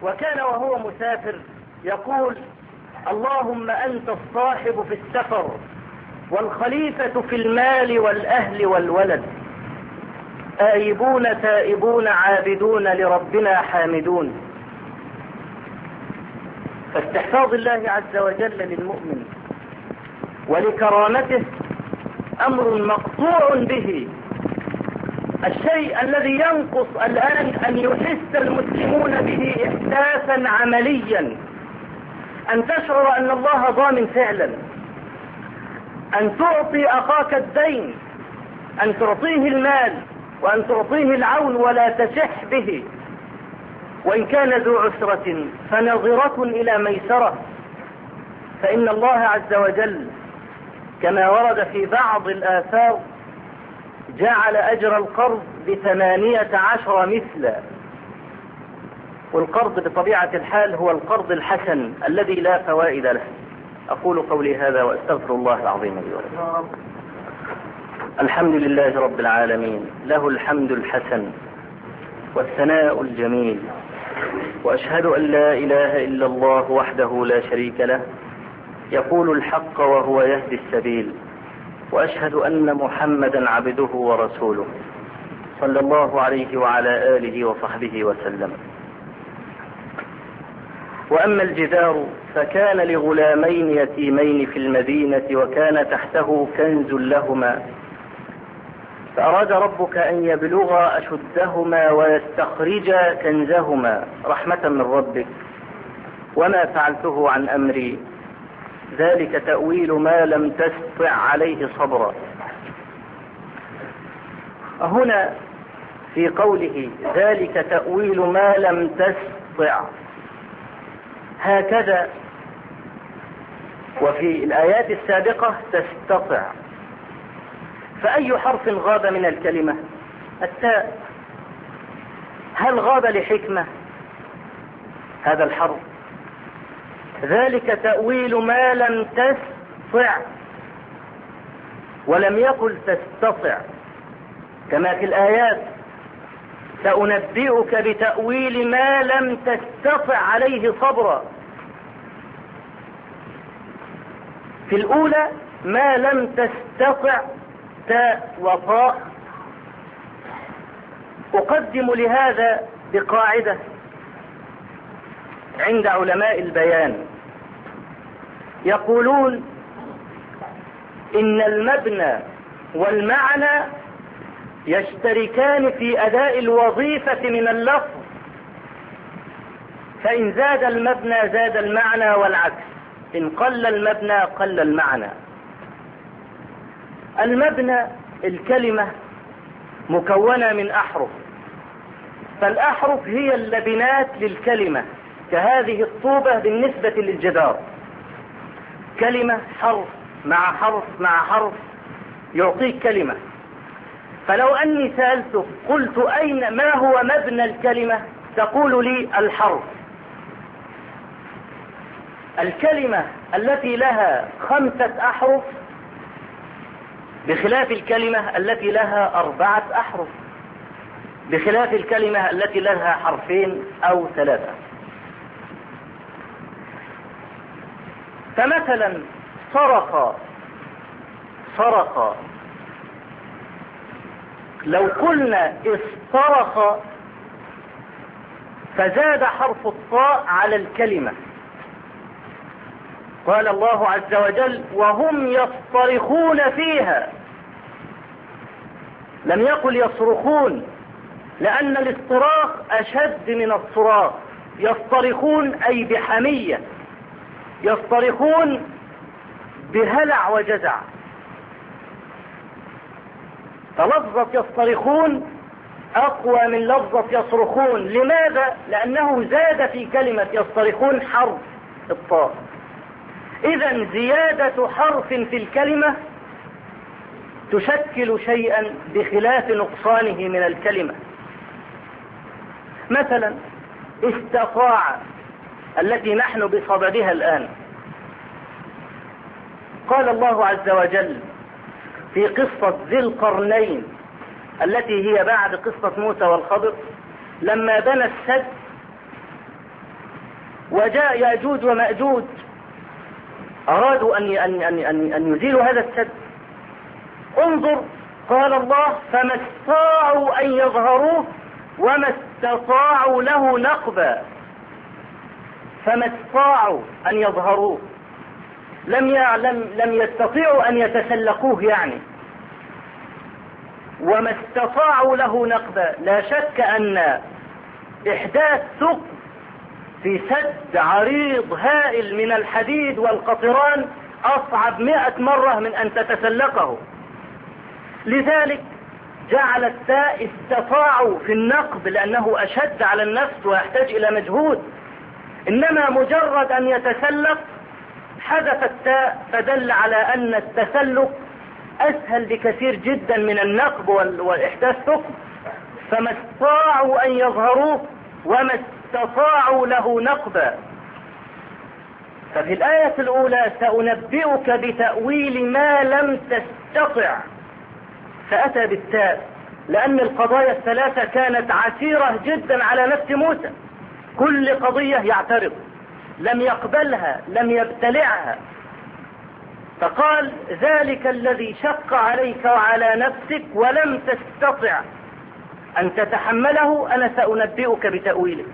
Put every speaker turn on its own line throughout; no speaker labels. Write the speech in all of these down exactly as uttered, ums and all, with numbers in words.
وكان وهو مسافر يقول: اللهم أنت الصاحب في السفر والخليفة في المال والأهل والولد، آيبون تائبون عابدون لربنا حامدون. فاستحفاظ الله عز وجل للمؤمن ولكرامته أمر مقطوع به. الشيء الذي ينقص الآن أن يحس المسلمون به إحساسا عمليا، أن تشعر أن الله ضامن فعلا، أن تعطي أخاك الدين، أن تعطيه المال وأن تعطيه العون ولا تشح به، وإن كان ذو عسرة فنظرة إلى ميسرة، فإن الله عز وجل كما ورد في بعض الآثار جعل أجر القرض بثمانية عشر مثلا. والقرض بطبيعة الحال هو القرض الحسن الذي لا فوائد له. أقول قولي هذا وأستغفر الله العظيم لي ولكم. الحمد لله رب العالمين، له الحمد الحسن والثناء الجميل، وأشهد أن لا إله إلا الله وحده لا شريك له يقول الحق وهو يهدي السبيل، وأشهد أن محمدا عبده ورسوله صلى الله عليه وعلى آله وصحبه وسلم. وأما الجدار فكان لغلامين يتيمين في المدينة وكان تحته كنز لهما، فأراد ربك أن يبلغا أشدهما ويستخرجا كنزهما رحمة من ربك وما فعلته عن أمري ذلك تأويل ما لم تستطع عليه صبرا. هنا في قوله ذلك تأويل ما لم تستطع هكذا، وفي الآيات السابقة تستطع، فأي حرف غاب من الكلمة؟ التاء. هل غاب لحكمة هذا الحرف؟ ذلك تأويل ما لم تستطع، ولم يقل تستطع كما في الآيات سأنبئك بتأويل ما لم تستطع عليه صبرا. في الأولى ما لم تستطع تاء وطاء. أقدم لهذا بقاعدة عند علماء البيان، يقولون إن المبنى والمعنى يشتركان في أداء الوظيفة من اللفظ، فإن زاد المبنى زاد المعنى والعكس، إن قل المبنى قل المعنى. المبنى الكلمة مكونة من أحرف، فالأحرف هي اللبنات للكلمة، كهذه الطوبة بالنسبة للجدار، كلمة حرف مع حرف مع حرف يعطيك كلمة. فلو أني سألتك قلت أين ما هو مبنى الكلمة تقول لي الحرف. الكلمة التي لها خمسة أحرف بخلاف الكلمة التي لها أربعة أحرف، بخلاف الكلمة التي لها حرفين أو ثلاثة. فمثلا صرخ صرخ، لو قلنا اصطرخ فزاد حرف الطاء على الكلمة. قال الله عز وجل وهم يصطرخون فيها، لم يقل يصرخون، لأن الاصطراخ أشد من الصراخ. يصطرخون أي بحمية، يصطرخون بهلع وجزع. فلفظة يصطرخون أقوى من لفظة يصرخون. لماذا؟ لأنه زاد في كلمة يصطرخون حرف الطاء. إذن زيادة حرف في الكلمة تشكل شيئا بخلاف نقصانه من الكلمة. مثلا استطاع التي نحن بصددها الآن، قال الله عز وجل في قصة ذي القرنين التي هي بعد قصة موسى والخضر، لما بنى السد وجاء يأجوج ومأجوج أرادوا أن أن أن أن يزيلوا هذا السد. انظر قال الله فما استطاعوا أن يظهروه وما استطاعوا له نقبا. فما استطاعوا أن يظهروه، لم يعلم لم يستطيعوا أن يتسلقوه يعني. وما استطاعوا له نقبا، لا شك أن إحداث ثقب في سد عريض هائل من الحديد والقطران أصعب مئة مرة من أن تتسلقه. لذلك جعل التاء استطاعوا في النقب لأنه أشد على النفس ويحتاج إلى مجهود، إنما مجرد أن يتسلق حذف التاء فدل على أن التسلق أسهل بكثير جدا من النقب والإحداث ثقب. فما استطاعوا أن يظهروه وما استطاعوا له نقبا. ففي الآية الأولى سأنبئك بتأويل ما لم تستطع، فأتى بالتاء لأن القضايا الثلاثة كانت عسيرة جدا على نفس موسى، كل قضية يعترض، لم يقبلها لم يبتلعها، فقال ذلك الذي شق عليك وعلى نفسك ولم تستطع أن تتحمله أنا سأنبئك بتأويله.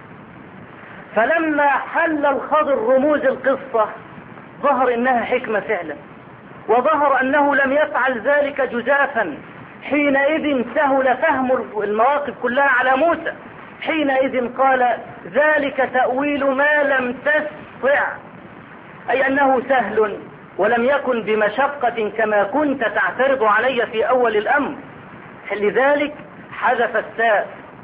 فلما حل الخضر رموز القصة ظهر إنها حكمة فعلا، وظهر أنه لم يفعل ذلك جزافا. حينئذ سهل فهم المواقف كلها على موسى، حينئذ قال ذلك تأويل ما لم تستطع، أي أنه سهل ولم يكن بمشقة كما كنت تعترض علي في أول الأمر. لذلك حذف التاء.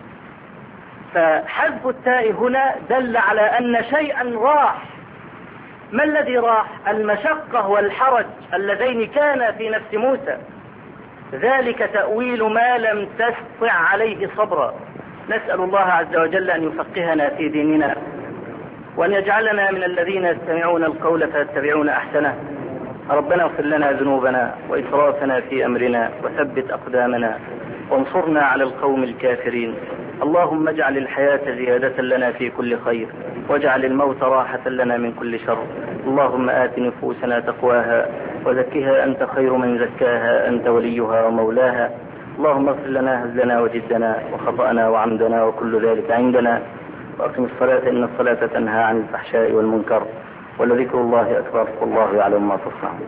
فحذف التاء هنا دل على أن شيئا راح. ما الذي راح؟ المشقة والحرج اللذين كانا في نفس موسى. ذلك تأويل ما لم تستطع عليه صبرا. نسأل الله عز وجل أن يفقهنا في ديننا، وأن يجعلنا من الذين يستمعون القول فيتبعون أحسنه. ربنا اغفر لنا ذنوبنا وإسرافنا في أمرنا وثبت أقدامنا وانصرنا على القوم الكافرين. اللهم اجعل الحياة زيادة لنا في كل خير، واجعل الموت راحة لنا من كل شر. اللهم آت نفوسنا تقواها وزكها أنت خير من زكاها، أنت وليها ومولاها. اللهم اغفر لنا هزلنا وجدنا وخطأنا وعمدنا وكل ذلك عندنا، وأقم الصلاة إن الصلاة تنهى عن الفحشاء والمنكر، ولذكر الله أكبر والله يعلم ما تصنعون.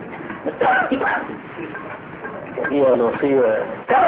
هي الوصية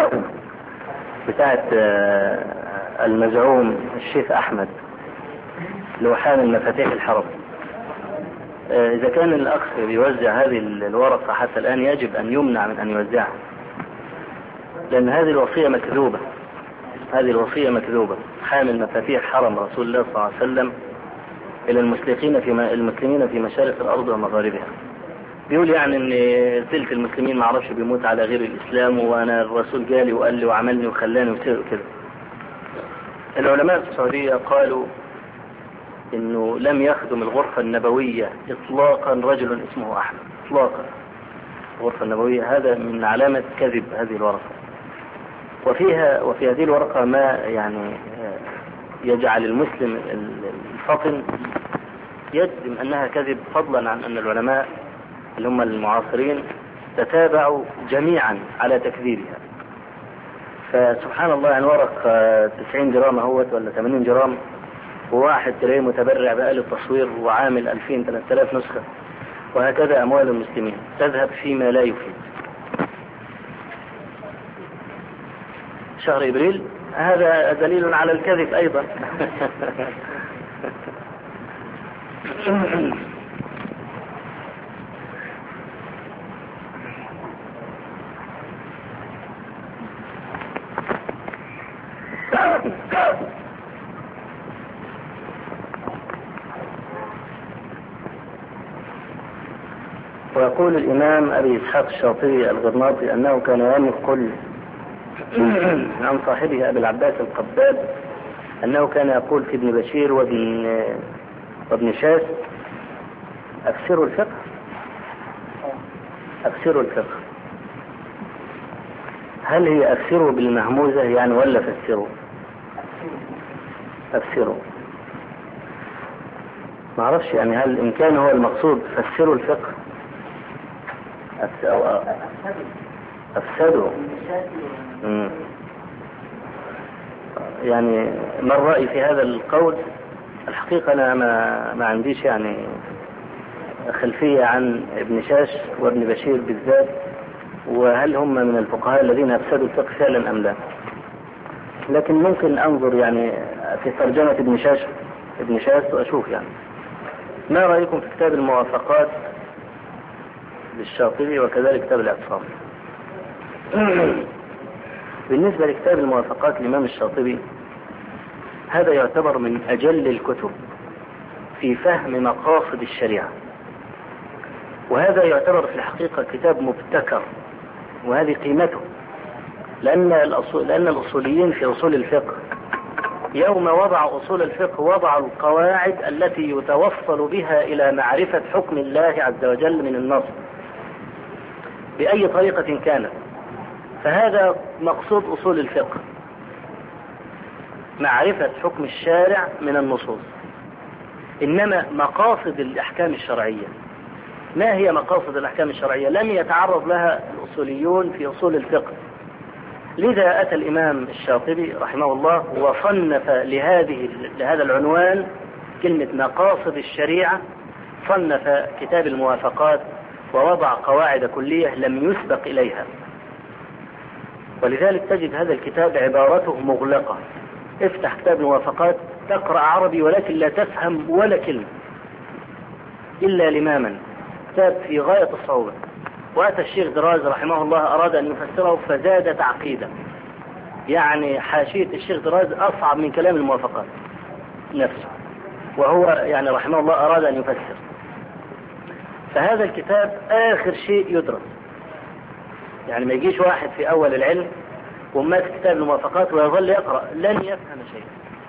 بتاعت المزعوم الشيخ أحمد اللي هو حامل مفاتيح الحرم. إذا كان الأخ بيوزع هذه الورقة حتى الآن يجب أن يمنع من أن يوزعها، لأن هذه الوصية مكذوبة. هذه الوصية مكذوبة. حامل مفاتيح حرم رسول الله صلى الله عليه وسلم إلى المسلمين في المسلمين في مشارق الأرض ومغاربها. بيقول يعني ان ثلث المسلمين ما عرفش بيموت على غير الإسلام، وانا الرسول جالي وقال لي وعملني وخلاني وكده. العلماء في السعودية قالوا انه لم يخدم الغرفة النبوية اطلاقا رجل اسمه احمد اطلاقا. الغرفة النبوية هذا من علامة كذب هذه الورقة، وفيها وفي هذه الورقة ما يعني يجعل المسلم الفطن يجزم انها كذب، فضلا عن ان العلماء اللي هم المعاصرين تتابعوا جميعا على تكذيبها. فسبحان الله، يعني ورق تسعين جرام اهوت ولا ثمانين جرام، وواحد تلاقيه متبرع بآلة تصوير وعامل ألفين ثلاثة آلاف نسخة، وهكذا أموال المسلمين تذهب فيما لا يفيد. شهر إبريل هذا دليل على الكذب أيضا. ويقول الإمام أبي إسحاق الشاطبي الغرناطي أنه كان ينقل عن صاحبه أبي العباس القباب أنه كان يقول في ابن بشير وابن وابن شاس أكثروا الفقه أكثروا الفقه. هل هي أكثروا بالمهموزة يعني ولا فسروا؟ أكثروا. ما اعرفش يعني هل إن كان هو المقصود فسروا الفقه أو أفسدوا. مم. يعني ما الرأي في هذا القول؟ الحقيقة أنا ما, ما عنديش يعني خلفية عن ابن شاش وابن بشير بالذات، وهل هم من الفقهاء الذين أفسدوا الفقه فعلا أم لا، لكن ممكن أنظر يعني في ترجمة ابن شاش ابن شاش وأشوف يعني. ما رأيكم في كتاب الموافقات للشاطبي وكذلك كتاب الاعتصام؟ بالنسبة لكتاب الموافقات للإمام الشاطبي، هذا يعتبر من أجل الكتب في فهم مقاصد الشريعة، وهذا يعتبر في الحقيقة كتاب مبتكر، وهذه قيمته، لأن الأصول لأن الأصوليين في أصول الفقه يوم وضع أصول الفقه وضعوا القواعد التي يتوصل بها إلى معرفة حكم الله عز وجل من النص بأي طريقة كانت. فهذا مقصود أصول الفقه، معرفة حكم الشارع من النصوص. إنما مقاصد الأحكام الشرعية، ما هي مقاصد الأحكام الشرعية؟ لم يتعرض لها الأصوليون في أصول الفقه. لذا أتى الإمام الشاطبي رحمه الله وصنف لهذه لهذا العنوان كلمة مقاصد الشريعة، صنف كتاب الموافقات ووضع قواعد كلية لم يسبق إليها. ولذلك تجد هذا الكتاب عبارته مغلقة، افتح كتاب الموافقات تقرأ عربي ولكن لا تفهم ولا كلمة إلا لماما، كتاب في غاية الصعوبة. وأتى الشيخ دراز رحمه الله أراد أن يفسره فزاد تعقيدا، يعني حاشية الشيخ دراز أصعب من كلام الموافقات نفسه، وهو يعني رحمه الله أراد أن يفسر. فهذا الكتاب آخر شيء يدرس، يعني ما يجيش واحد في أول العلم وماسك كتاب الموافقات ويظل يقرأ لن يفهم شيء،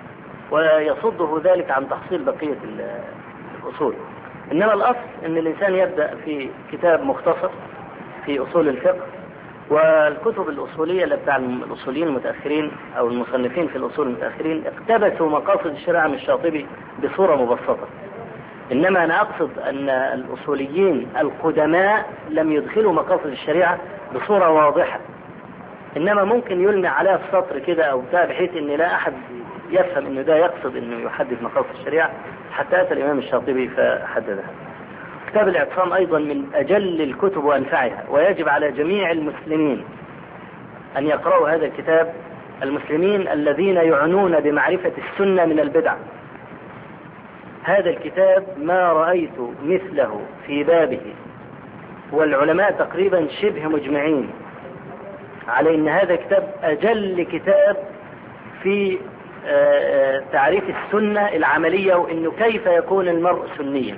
ويصده ذلك عن تحصيل بقية الأصول. إنما الأصل أن الإنسان يبدأ في كتاب مختصر في أصول الفقه، والكتب الأصولية اللي بتاع الأصوليين المتأخرين أو المصنفين في الأصول المتأخرين اقتبسوا مقاصد الشريعة من الشاطبي بصورة مبسطة. إنما أنا أقصد أن الأصوليين القدماء لم يدخلوا مقاصد الشريعة بصورة واضحة، إنما ممكن يلمع عليها في سطر كده أو بتاع بحيث أن لا أحد يفهم أنه ده يقصد أنه يحدد مقاصد الشريعة، حتى أتى الإمام الشاطبي فحددها. كتاب الاعتصام أيضا من أجل الكتب وأنفعها، ويجب على جميع المسلمين أن يقرأوا هذا الكتاب، المسلمين الذين يعنون بمعرفة السنة من البدع. هذا الكتاب ما رأيت مثله في بابه، والعلماء تقريبا شبه مجمعين على أن هذا كتاب أجل كتاب في تعريف السنة العملية، وأنه كيف يكون المرء سنيا.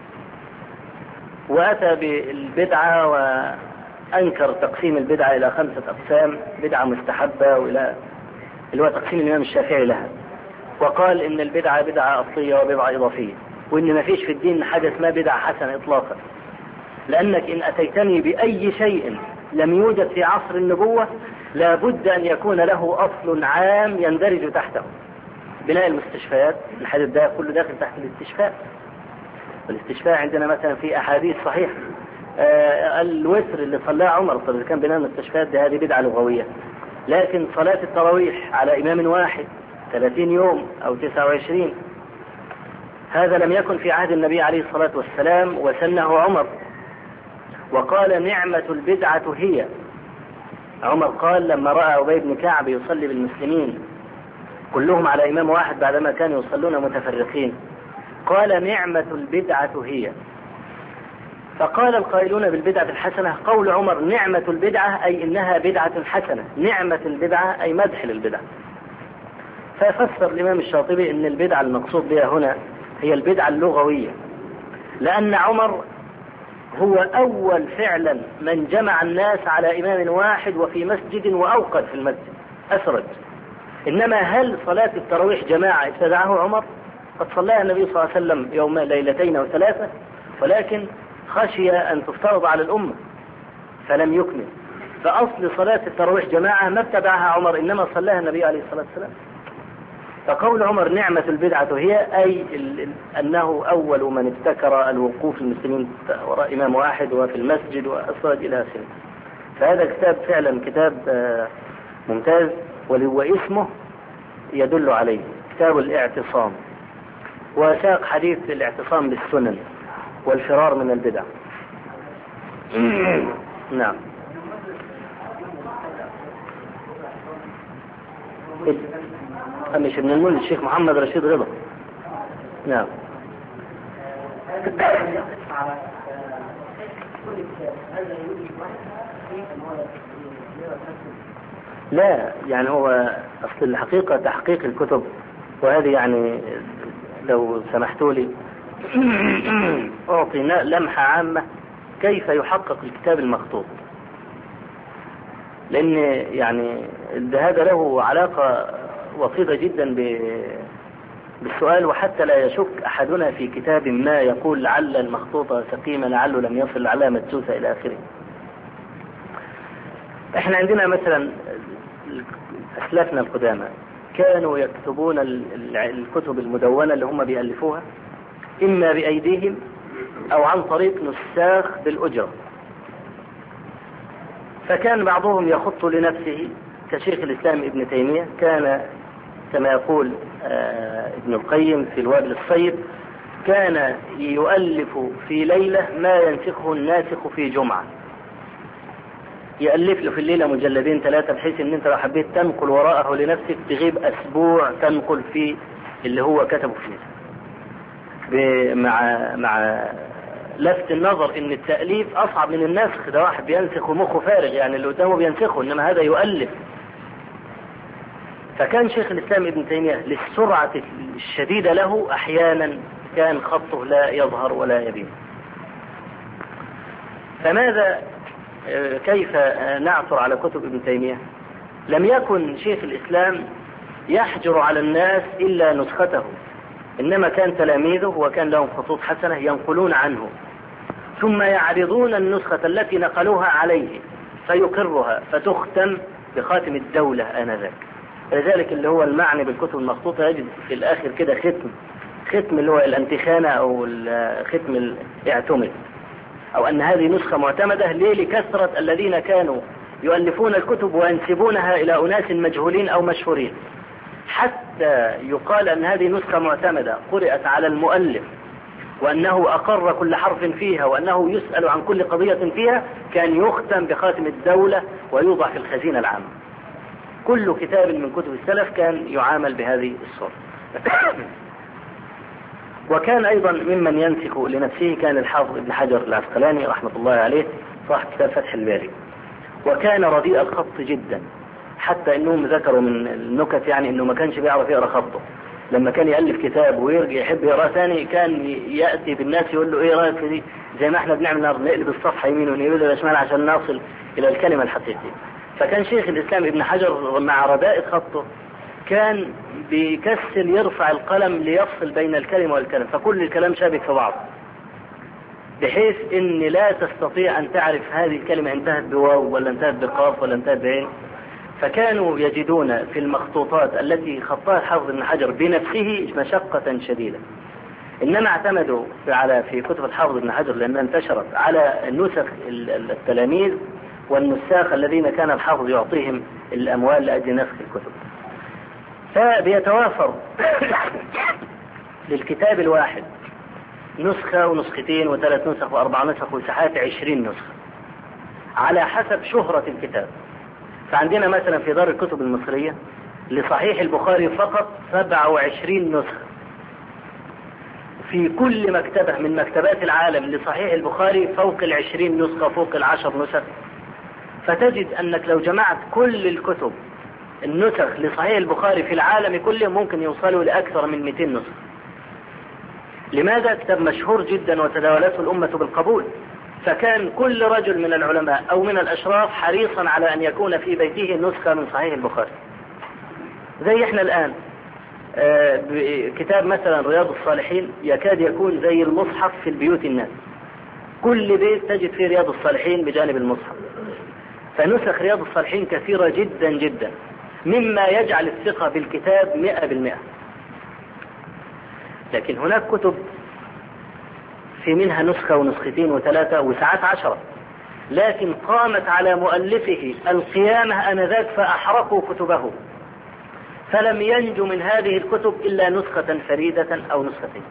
وأتى بالبدعة وأنكر تقسيم البدعة إلى خمسة أقسام، بدعة مستحبة وإلى اللي هو تقسيم الإمام الشافعي لها، وقال إن البدعة بدعة أصلية وبدعة إضافية، وإن ما فيش في الدين حاجة اسمها بدعة حسنة إطلاقا، لأنك إن أتيتني بأي شيء لم يوجد في عصر النبوة لابد أن يكون له أصل عام يندرج تحته. بناء المستشفيات، الحديث ده كله داخل تحت الاستشفاء. والاستشفاء عندنا مثلا في أحاديث صحيح آه الوتر اللي صلاه عمر، طب كان بناء المستشفيات ده هذه بدعة لغوية. لكن صلاة التراويح على إمام واحد ثلاثين يوم أو تسعة وعشرين، هذا لم يكن في عهد النبي عليه الصلاة والسلام، وسنه عمر وقال نعمة البدعة هي. عمر قال لما رأى أبي بن كعب يصلي بالمسلمين كلهم على إمام واحد بعدما كانوا يصلون متفرقين، قال نعمة البدعة هي. فقال القائلون بالبدعة الحسنة قول عمر نعمة البدعة أي إنها بدعة حسنة، نعمة البدعة أي مدح للبدعة. ففسر الإمام الشاطبي أن البدعة المقصود بها هنا هي البدعة اللغوية، لأن عمر هو أول فعلا من جمع الناس على إمام واحد وفي مسجد وأوقد في المسجد أسرج. إنما هل صلاة التراويح جماعة ابتدعه عمر؟ قد صلاها النبي صلى الله عليه وسلم يوم ليلتين أو ثلاثة، ولكن خشي أن تفترض على الأمة فلم يكمل. فأصل صلاة التراويح جماعة ما ابتدعها عمر، إنما صلاها النبي عليه الصلاة والسلام. فقول عمر نعمة البدعة هي أي أنه أول من ابتكر الوقوف المسلمين وراء إمام واحد وفي المسجد وأصاد إلى آخره. فهذا كتاب فعلا كتاب ممتاز، واسمه يدل عليه، كتاب الاعتصام، وساق حديث الاعتصام بالسنن والفرار من البدع. نعم. مش ابن المولد الشيخ محمد رشيد رضا. نعم. لا يعني هو أصل الحقيقة تحقيق الكتب، وهذه يعني لو سمحتوا لي أعطي لمحة عامة كيف يحقق الكتاب المخطوط، لأن يعني هذا له علاقة وطيدة جدا بالسؤال، وحتى لا يشك أحدنا في كتاب ما يقول لعل المخطوطة سقيمة، لعله لم يصل لعلها مدسوسة إلى آخره. احنا عندنا مثلا أسلافنا القدامى كانوا يكتبون الكتب المدونة اللي هم بيألفوها إما بأيديهم أو عن طريق نساخ بالأجرة. فكان بعضهم يخط لنفسه كشيخ الإسلام ابن تيمية، كان كما يقول ابن القيم في الوابل الصيب كان يؤلف في ليلة ما ينسخه الناسخ في جمعة، يألف له في الليلة مجلدين ثلاثة، بحيث ان انت لو حبيت تنقل وراءه لنفسك تغيب اسبوع تنقل في اللي هو كتبه فيه، مع مع لفت النظر ان التأليف اصعب من النسخ. ده واحد بينسخ ومخه فارغ، يعني اللي قدامه بينسخه، انما هذا يؤلف. فكان شيخ الإسلام ابن تيمية للسرعة الشديدة له أحيانا كان خطه لا يظهر ولا يبين. فماذا كيف نعثر على كتب ابن تيمية؟ لم يكن شيخ الإسلام يحجر على الناس إلا نسخته، إنما كان تلاميذه وكان لهم خطوط حسنة ينقلون عنه، ثم يعرضون النسخة التي نقلوها عليه فيقرها فتختم بخاتم الدولة آنذاك. لذلك اللي هو المعني بالكتب المخطوطة يجد في الآخر كده ختم، ختم اللي هو الانتخانة أو ختم الاعتمد، أو أن هذه نسخة معتمدة. ليه؟ لكثرة الذين كانوا يؤلفون الكتب وينسبونها إلى أناس مجهولين أو مشهورين، حتى يقال أن هذه نسخة معتمدة قرأت على المؤلف وأنه أقر كل حرف فيها وأنه يسأل عن كل قضية فيها، كان يختم بخاتم الدولة ويوضع في الخزينة العامة. كل كتاب من كتب السلف كان يعامل بهذه الصورة. وكان أيضا ممن ينسك لنفسه كان الحافظ ابن حجر العسقلاني رحمة الله عليه صاحب كتاب فتح الباري، وكان رديء الخط جدا، حتى انهم ذكروا من النكت يعني انه ما كانش بيعرف يقرأ خطه. لما كان يألف كتاب ويرجع يحب يقرأ ثاني كان يأتي بالناس يقول له ايه رأيك في دي، زي ما احنا بنعمل نقلب الصفحة يمين ونقلب شمال عشان نصل الى الكلمة الحقيقية. فكان شيخ الإسلام ابن حجر مع رداء خطه كان بيكسل يرفع القلم ليفصل بين الكلمة والكلمة، فكل الكلام شابك في بعض، بحيث ان لا تستطيع ان تعرف هذه الكلمة انتهت بواو ولا انتهت بقاف ولا انتهت بعين. فكانوا يجدون في المخطوطات التي خطها الحافظ ابن حجر بنفسه مشقة شديدة، انما اعتمدوا على في كتب الحافظ ابن حجر لانها انتشرت على نسخ التلاميذ والنساخ الذين كان الحافظ يعطيهم الاموال لاجل نسخ الكتب. فبيتوافر للكتاب الواحد نسخة ونسختين وثلاث نسخ واربع نسخ وساعات عشرين نسخة على حسب شهرة الكتاب. فعندنا مثلا في دار الكتب المصرية لصحيح البخاري فقط سبعة وعشرين نسخة، في كل مكتبة من مكتبات العالم لصحيح البخاري فوق العشرين نسخة، فوق العشر نسخ. فتجد أنك لو جمعت كل الكتب النسخ لصحيح البخاري في العالم كله ممكن يوصلوا لأكثر من مئتين نسخة. لماذا؟ كتاب مشهور جدا وتداولته الأمة بالقبول، فكان كل رجل من العلماء أو من الأشراف حريصا على أن يكون في بيته نسخة من صحيح البخاري. زي إحنا الآن آه كتاب مثلا رياض الصالحين يكاد يكون زي المصحف في البيوت الناس، كل بيت تجد فيه رياض الصالحين بجانب المصحف. فنسخ رياض الصالحين كثيرة جدا جدا، مما يجعل الثقة بالكتاب مئة بالمئة. لكن هناك كتب في منها نسخة ونسختين وثلاثة وساعات عشرة، لكن قامت على مؤلفه القيامة آنذاك فأحرقوا كتبه، فلم ينجو من هذه الكتب إلا نسخة فريدة أو نسختين.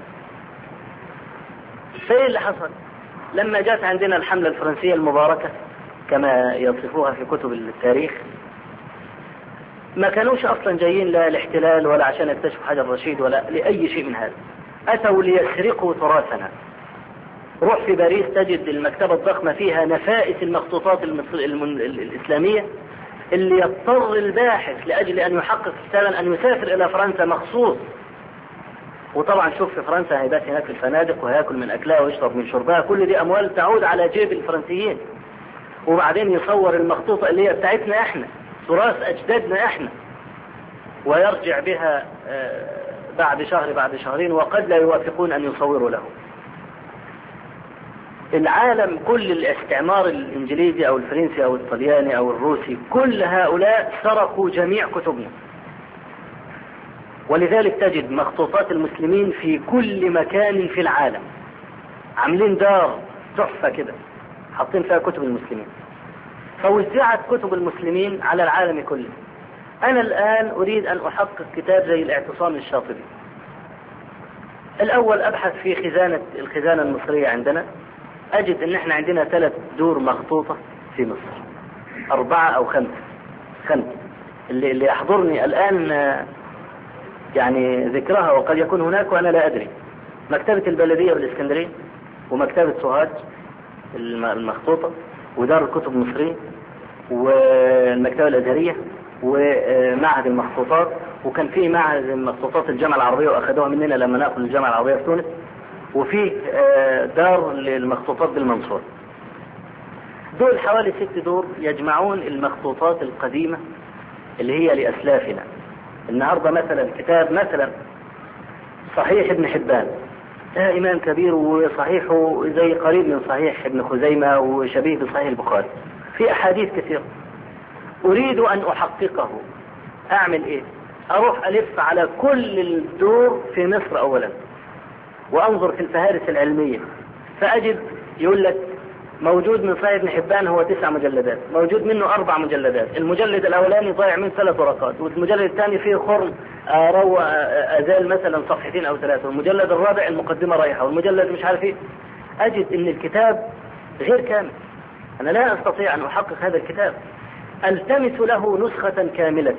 فإيه اللي حصل؟ لما جاءت عندنا الحملة الفرنسية المباركة كما يصفوها في كتب التاريخ، ما كانوش أصلا جايين لا الاحتلال ولا عشان يكتشفوا حجر رشيد ولا لأي شيء من هذا، أتوا ليسرقوا تراثنا. روح في باريس تجد المكتبة الضخمة فيها نفائس المخطوطات الإسلامية اللي يضطر الباحث لأجل أن يحقق كتابا أن يسافر إلى فرنسا مخصوص. وطبعا شوف في فرنسا هيبات هناك في الفنادق وهياكل من أكلها ويشرب من شربها، كل دي أموال تعود على جيب الفرنسيين. وبعدين يصور المخطوطة اللي هي بتاعتنا احنا، تراث أجدادنا احنا، ويرجع بها بعد شهر بعد شهرين وقد لا يوافقون أن يصوروا له. العالم كل الاستعمار الإنجليزي أو الفرنسي أو الطلياني أو الروسي كل هؤلاء سرقوا جميع كتبنا، ولذلك تجد مخطوطات المسلمين في كل مكان في العالم، عاملين دار تحفة كده حاطين فيها كتب المسلمين، فوزعت كتب المسلمين على العالم كله. أنا الآن أريد أن أحقق كتاب زي الاعتصام للشاطبي. الأول أبحث في خزانة الخزانة المصرية عندنا، أجد أن احنا عندنا ثلاث دور مخطوطة في مصر، أربعة أو خمسة خمسة اللي, اللي يحضرني الآن يعني ذكرها، وقد يكون هناك وأنا لا أدري. مكتبة البلدية بالإسكندرية، ومكتبة سوهاج المخطوطة، ودار الكتب المصرية، والمكتبة الأزهرية، ومعهد المخطوطات، وكان في معهد المخطوطات الجامعة العربية وأخذوها مننا لما نأخذ الجامعة العربية في تونس، وفي دار للمخطوطات بالمنصورة. دول حوالي ست دور يجمعون المخطوطات القديمة اللي هي لأسلافنا. النهاردة مثلا كتاب مثلا صحيح ابن حبان، ده إمام كبير وصحيحه زي قريب من صحيح ابن خزيمة وشبيه بصحيح البخاري، في أحاديث كثيرة. أريد أن أحققه، أعمل إيه؟ أروح ألف على كل الدور في مصر أولا، وأنظر في الفهارس العلمية، فأجد يقول لك موجود من صحيح ابن حبان هو تسع مجلدات، موجود منه أربع مجلدات، المجلد الأولاني ضايع من ثلاث ورقات، والمجلد الثاني فيه خرم روى أزال مثلا صفحتين أو ثلاثة، والمجلد الرابع المقدمة رايحة، والمجلد مش عارف إيه. أجد إن الكتاب غير كامل، أنا لا أستطيع أن أحقق هذا الكتاب، ألتمس له نسخة كاملة.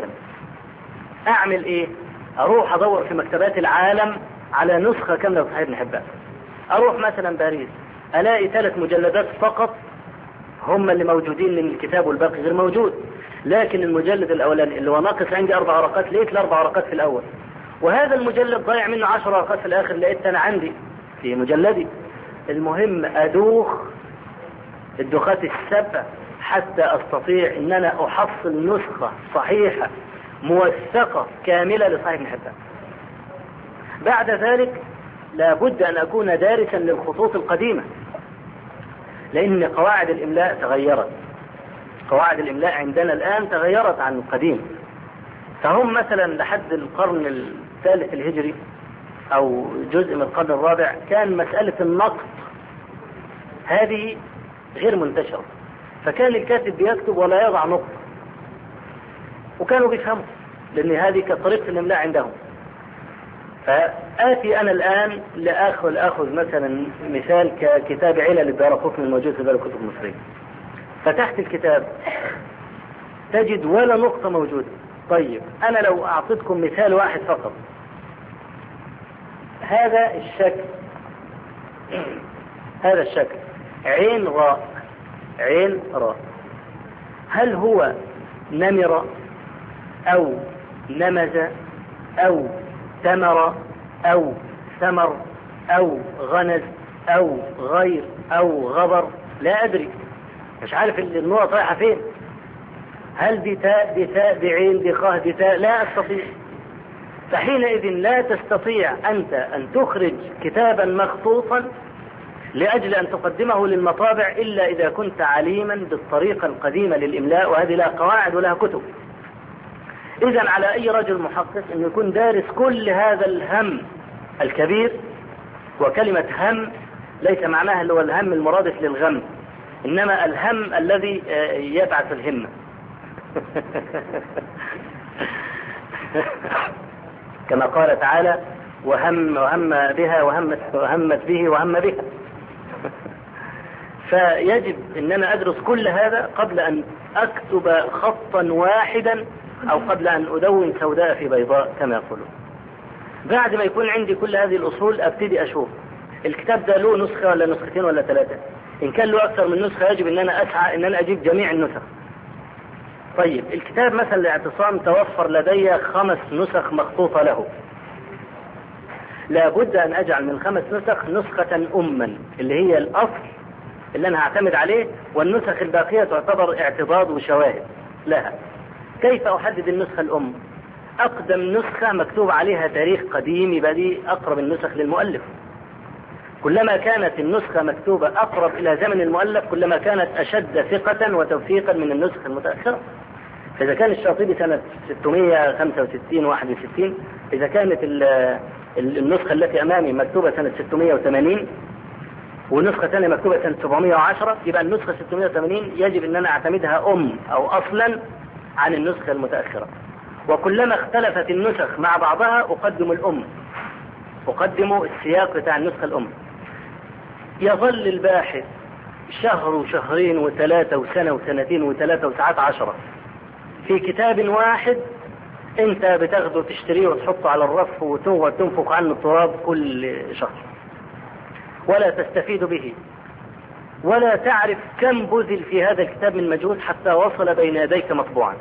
أعمل إيه؟ أروح أدور في مكتبات العالم على نسخة كاملة صحيح ابن حبان. أروح مثلا باريس ألاقي ثلاث مجلدات فقط هم اللي موجودين من الكتاب والباقي غير موجود، لكن المجلد الأولاني اللي هو ناقص عندي أربع ورقات لقيت الأربع ورقات في الأول، وهذا المجلد ضايع منه عشر ورقات في الآخر لقيت أنا عندي في مجلدي. المهم أدوخ الدخات السبع حتى أستطيع أن أنا أحصل نسخة صحيحة موثقة كاملة لصحيح ابن حبان. بعد ذلك لابد أن أكون دارسا للخطوط القديمة، لأن قواعد الإملاء تغيرت، قواعد الإملاء عندنا الآن تغيرت عن القديم. فهم مثلا لحد القرن الثالث الهجري أو جزء من القرن الرابع كان مسألة النقط هذه غير منتشرة، فكان الكاتب بيكتب ولا يضع نقطة، وكانوا بيفهموا لأن هذه كطريقة الإملاء عندهم. فآتي أنا الآن لأخذ أخذ مثلا مثال ككتاب علل الدارقطني الموجود في دار الكتب المصرية، فتحت الكتاب تجد ولا نقطة موجودة. طيب أنا لو أعطيتكم مثال واحد فقط، هذا الشكل هذا الشكل عين راء عين راء، هل هو نمر أو نمز أو ثمر أو ثمر أو غنز أو غير أو غبر؟ لا أدري، مش عارف النقط رايحة فين، هل دي تاء دي ثاء دي عين دي خاء دي تاء؟ لا أستطيع. فحينئذ لا تستطيع أنت أن تخرج كتابا مخطوطا لأجل أن تقدمه للمطابع إلا إذا كنت عليما بالطريقة القديمة للإملاء، وهذه لها قواعد ولها كتب. إذن على أي رجل محقق أن يكون دارس كل هذا الهم الكبير. وكلمة هم ليس معناها اللي هو الهم المرادف للغم، إنما الهم الذي يبعث الهمة. كما قال تعالى وهم وهم بها وهمت وهمت به وهم بها. فيجب ان انا ادرس كل هذا قبل ان اكتب خطا واحدا او قبل ان ادون سوداء في بيضاء كما يقولون. بعد ما يكون عندي كل هذه الاصول ابتدي اشوف الكتاب ده له نسخة ولا نسختين ولا ثلاثة. ان كان له اكثر من نسخة يجب ان انا اسعى ان انا اجيب جميع النسخ. طيب الكتاب مثلا الاعتصام توفر لدي خمس نسخ مخطوطة له، لابد ان اجعل من خمس نسخ نسخة اما اللي هي الاصل اللي انا هعتمد عليه، والنسخ الباقية تعتبر اعتضاد وشواهد لها. كيف احدد النسخة الام؟ اقدم نسخة مكتوب عليها تاريخ قديم يبقى دي اقرب النسخ للمؤلف. كلما كانت النسخة مكتوبة اقرب الى زمن المؤلف كلما كانت اشد ثقة وتوثيقا من النسخ المتأخرة. فاذا كان الشاطبي سنة ستمائة وخمسة وستين واحد وستين، اذا كانت النسخة التي امامي مكتوبة سنة ستمائة وثمانين ونسخة ثانية مكتوبة سنة سبعمائة وعشرة، يبقى النسخة ستمائة وثمانين يجب ان انا اعتمدها ام او اصلا عن النسخة المتأخرة. وكلما اختلفت النسخ مع بعضها اقدم الام، اقدم السياق بتاع النسخة الام. يظل الباحث شهر وشهرين وثلاثة وسنة وسنتين وثلاثة وساعات عشرة في كتاب واحد انت بتاخده تشتريه وتحطه على الرف وتنفق عنه التراب كل شهر، ولا تستفيد به ولا تعرف كم بذل في هذا الكتاب من مجهود حتى وصل بين يديك مطبوعا.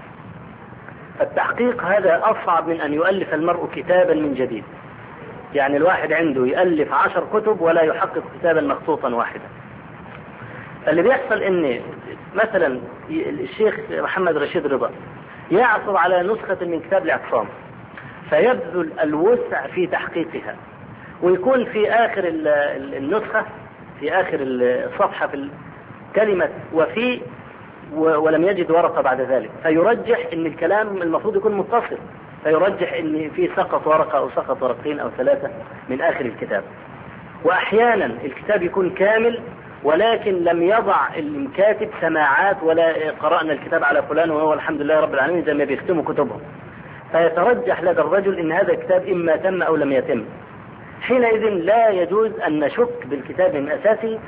التحقيق هذا أصعب من أن يؤلف المرء كتابا من جديد. يعني الواحد عنده يؤلف عشر كتب ولا يحقق كتابا مخطوطا واحدا. اللي بيحصل ان مثلا الشيخ محمد رشيد رضا يعثر على نسخة من كتاب الاعتصام فيبذل الوسع في تحقيقها، ويكون في آخر النسخة في آخر الصفحة في كلمة وفي ولم يجد ورقة بعد ذلك، فيرجح ان الكلام المفروض يكون متصل، فيرجح ان في سقط ورقة او سقط ورقتين او ثلاثة من آخر الكتاب. واحيانا الكتاب يكون كامل ولكن لم يضع الكاتب سماعات ولا قرأنا الكتاب على فلان وهو الحمد لله رب العالمين زي ما بيختموا كتبهم، فيترجح لدى الرجل ان هذا الكتاب اما تم او لم يتم. حينئذ لا يجوز ان نشك بالكتاب من اساسه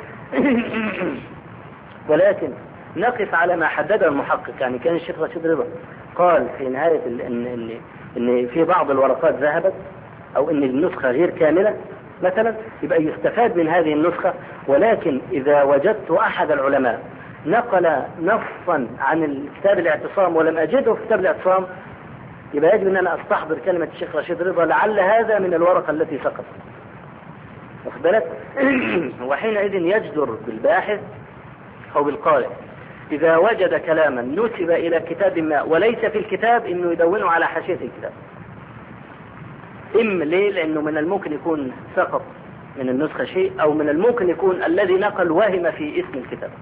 ولكن نقف على ما حدده المحقق. يعني كان الشيخ رشيد رضا قال في نهاية ان, إن, إن في بعض الورقات ذهبت او ان النسخة غير كاملة مثلا، يبقى يستفاد من هذه النسخة. ولكن إذا وجدت أحد العلماء نقل نصا عن الكتاب الاعتصام ولم أجده في كتاب الاعتصام، يبقى يجب أن أنا أستحضر كلمة الشيخ رشيد رضا لعل هذا من الورقة التي سقط. واخد بالك؟ وحينئذ يجدر بالباحث أو بالقارئ إذا وجد كلاما نسب إلى كتاب ما وليس في الكتاب إنه يدونه على حاشية الكتاب. إما ليه؟ لأنه من الممكن يكون سقط من النسخة شيء، أو من الممكن يكون الذي نقل وهم في اسم الكتاب.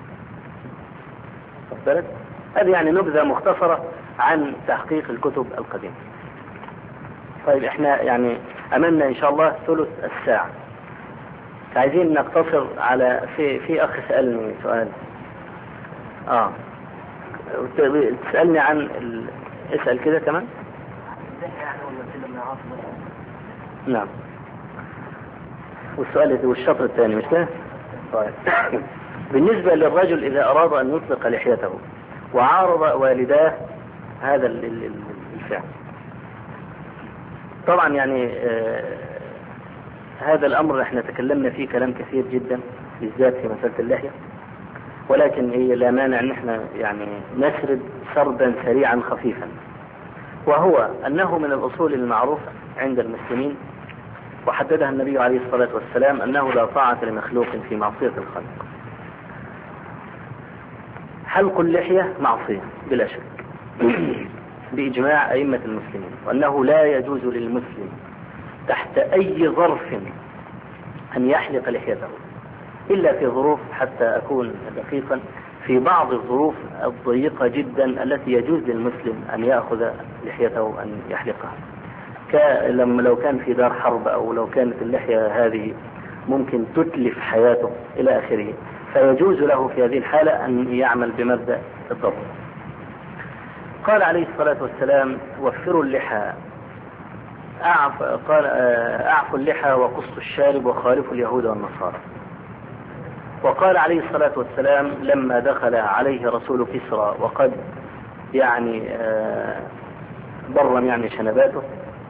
أخبرت؟ هذه يعني نبذة مختصرة عن تحقيق الكتب القديمة. طيب احنا يعني أمامنا إن شاء الله ثلث الساعة، عايزين نقتصر على في في أخ سألني سؤال آه تسألني عن ال... اسأل كده كمان. نعم. والسؤال والشطر الثاني مش كده؟ طيب. بالنسبة للرجل إذا أراد أن يطلق لحيته وعارض والداه هذا الفعل، طبعا يعني آه هذا الأمر احنا تكلمنا فيه كلام كثير جدا بالذات في مسألة اللحية، ولكن هي لا مانع ان احنا يعني نسرد سردا سريعا خفيفا. وهو أنه من الأصول المعروفة عند المسلمين وحددها النبي عليه الصلاة والسلام أنه لا طاعة لمخلوق في معصية الخالق. حلق اللحية معصية بلا شك بإجماع أئمة المسلمين، وأنه لا يجوز للمسلم تحت أي ظرف أن يحلق لحيته إلا في ظروف، حتى أكون دقيقا، في بعض الظروف الضيقة جدا التي يجوز للمسلم أن يأخذ لحيته أن يحلقها. لما لو كان في دار حرب أو لو كانت اللحية هذه ممكن تتلف حياته إلى آخره، فيجوز له في هذه الحالة أن يعمل بمبدأ الضبط. قال عليه الصلاة والسلام: وفروا اللحى، أعف قال أعفوا اللحى وقصوا الشارب وخالفوا اليهود والنصارى. وقال عليه الصلاة والسلام لما دخل عليه رسول كسرى وقد يعني برم يعني شنباته،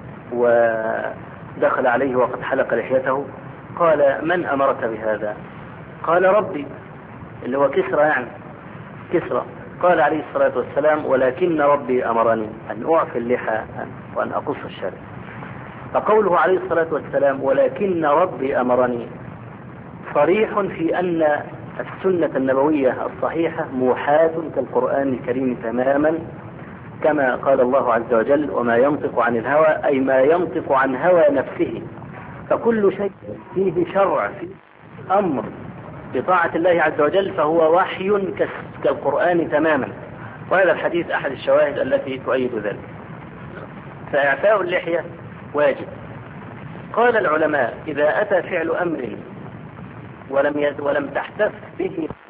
ودخل عليه وقد حلق لحيته، قال: من أمرك بهذا؟ قال: ربي، اللي هو كسرى يعني كسرى. قال عليه الصلاة والسلام: ولكن ربي أمرني أن أعفي اللحى وأن أقص الشارب. فقوله عليه الصلاة والسلام ولكن ربي أمرني صريح في أن السنة النبوية الصحيحة موحاة كالقرآن الكريم تماما، كما قال الله عز وجل: وما ينطق عن الهوى، أي ما ينطق عن هوى نفسه. فكل شيء فيه شرع، فيه أمر بطاعة الله عز وجل، فهو وحي كالقرآن تماما. وهذا الحديث أحد الشواهد التي تؤيد ذلك. فإعفاء اللحية واجب. قال العلماء: إذا أتى فعل أمر ولم ولم تحتف به